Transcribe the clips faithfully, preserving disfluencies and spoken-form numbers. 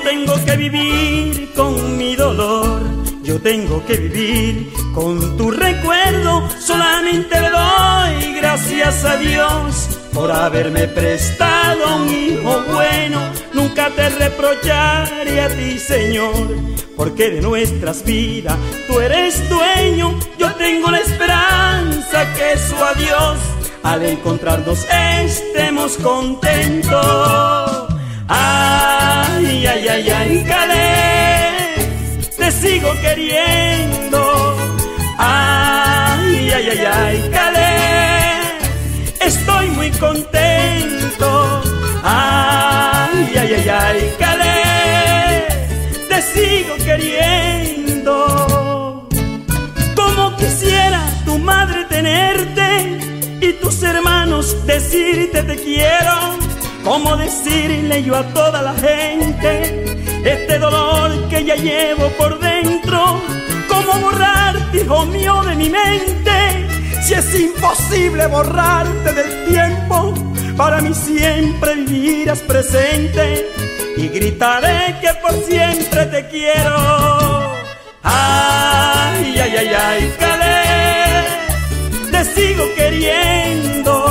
tengo que vivir con mi dolor, yo tengo que vivir con tu recuerdo. Solamente le doy gracias a Dios por haberme prestado un hijo bueno. Nunca te reprocharé a ti, Señor, porque de nuestras vidas tú eres dueño. Yo tengo la esperanza que su adiós, al encontrarnos estemos contentos. Ay, ay, ay, ay, Calé, te sigo queriendo. Ay, ay, ay, ay, Calé, estoy muy contento. Ay, ay, ay, ay, Calé, te sigo queriendo. Como quisiera tu madre tenerte y tus hermanos decirte te quiero. Como decirle yo a toda la gente este dolor que ya llevo por dentro. Como borrarte, hijo mío, de mi mente, si es imposible borrarte del tiempo. Para mí siempre vivirás presente y gritaré que por siempre te quiero. Ay, ay, ay, ay, Calé, te sigo queriendo.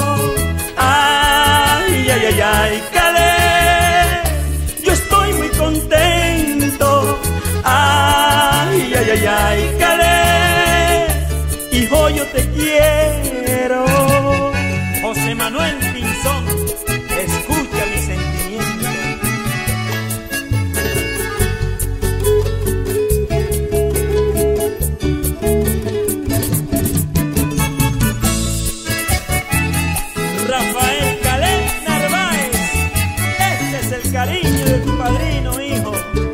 Ay, ay, ay, ay, Calé, yo estoy muy contento. Ay, ay, ay, ay, Calé, hijo, yo te quiero. José Manuel Pinzón, escucha mi sentimiento. Rafael Calé Narváez, este es el cariño de tu padrino, hijo.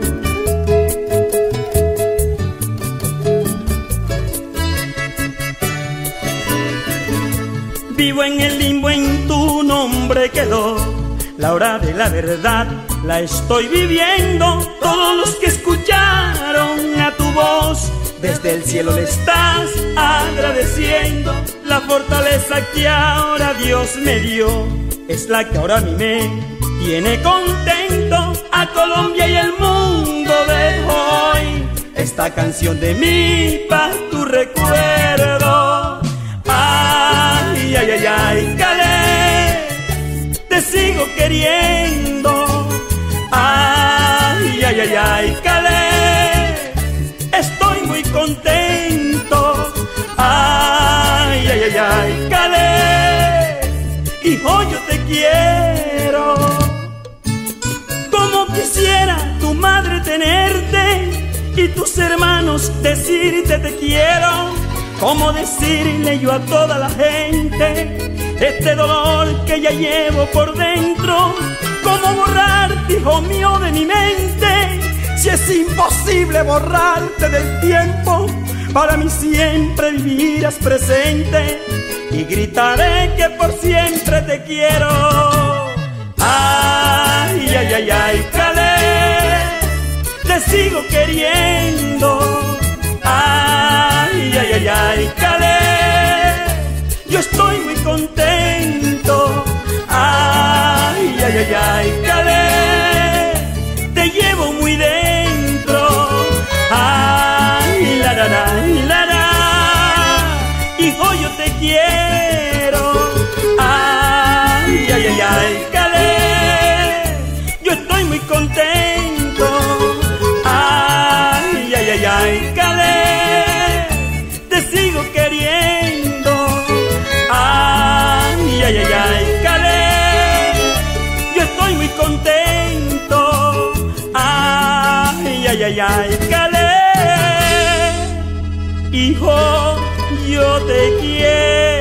Vivo en el limbo, en tu nombre quedó. La hora de la verdad la estoy viviendo. Todos los que escucharon a tu voz, desde el cielo le estás agradeciendo. La fortaleza que ahora Dios me dio es la que ahora a mí me tiene contento. A Colombia y el mundo dejo hoy esta canción de mí pa' tu recuerdo. Ay, ay, ay, ay, Calé, te sigo queriendo. Ay, ay, ay, ay, Calé, estoy muy contento. Ay, ay, ay, ay, Calé, hijo, yo te quiero. Como quisiera tu madre tenerte y tus hermanos decirte te quiero. Como decirle yo a toda la gente este dolor que ya llevo por dentro. Como borrarte, hijo mío, de mi mente, si es imposible borrarte del tiempo. Para mí siempre vivirás presente y gritaré que por siempre te quiero. Ay, ay, ay, ay, Calé, te sigo queriendo. Ay, ay, ay, ay, Calé, yo estoy muy contento. Ay, ay, ay, ay, Calé, te llevo muy dentro. Ay, la, la, la, la, la, hijo, yo te quiero. Ay, ay, ay, ay, Calé, yo estoy muy contento. Ay, ay, ay, ay, Calé, te sigo queriendo. Ay, ay, ay, ay, Calé, yo estoy muy contento. Ay, ay, ay, ay, Calé, hijo, yo te quiero.